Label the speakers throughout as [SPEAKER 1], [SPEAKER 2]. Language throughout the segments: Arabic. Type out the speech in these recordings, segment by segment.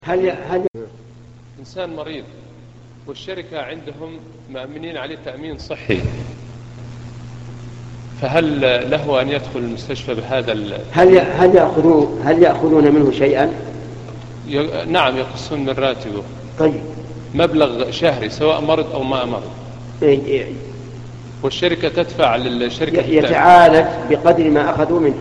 [SPEAKER 1] هل
[SPEAKER 2] إنسان مريض والشركة عندهم مأمنين عليه تأمين صحي، فهل له أن يدخل المستشفى بهذا
[SPEAKER 1] هل يأخذون منه شيئا؟
[SPEAKER 2] نعم، يقصون من راتبه.
[SPEAKER 1] طيب،
[SPEAKER 2] مبلغ شهري سواء مرض أو ما مرض. والشركة تدفع للشركة
[SPEAKER 1] يتعالج بقدر ما أخذوا منه.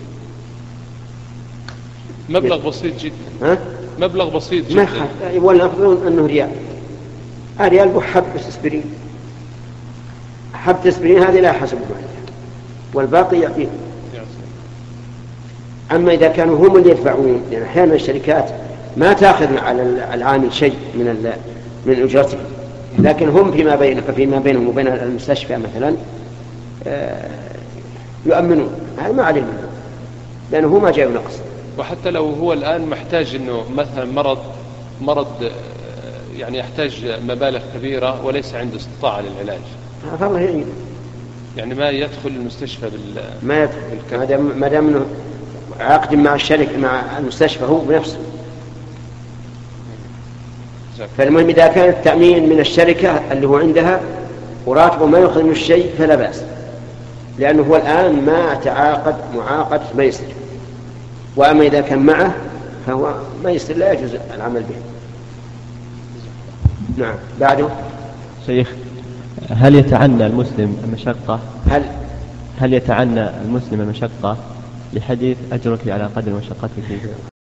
[SPEAKER 2] مبلغ بسيط جدا. مبلغ بسيط جدا.
[SPEAKER 1] ولا يأخذون أنه ريال. ريال بحب تسبرين، حب تسبرين هذه لا حسب المعنى، والباقي يعطيه. أما إذا كانوا هم اللي يدفعون، لأن أحيانا الشركات ما تأخذ على العامل شيء من أجرته، لكن هم فيما بينهم وبين المستشفى مثلا يؤمنون، هذا ما عليه منه، لأنه هو ما جاء نقص.
[SPEAKER 2] وحتى لو هو الآن محتاج أنه مثلا مرض يعني يحتاج مبالغ كبيرة وليس عنده استطاعة للعلاج،
[SPEAKER 1] فالله
[SPEAKER 2] يعني ما يدخل المستشفى
[SPEAKER 1] ما يدخل ما دام انه عقد مع الشركة مع المستشفى هو بنفسه. فالمهم إذا كان التأمين من الشركة اللي هو عندها وراتبه ما يأخذ منه شيء فلا بأس، لأنه هو الآن ما تعاقد معاقد ميسر. وأما إذا كان معه فهو ميسر لا يجوز العمل به. نعم. بعده
[SPEAKER 3] شيخ، هل يتعنى المسلم المشقة؟ هل يتعنى المسلم المشقة لحديث أجرك على قدر مشقتك؟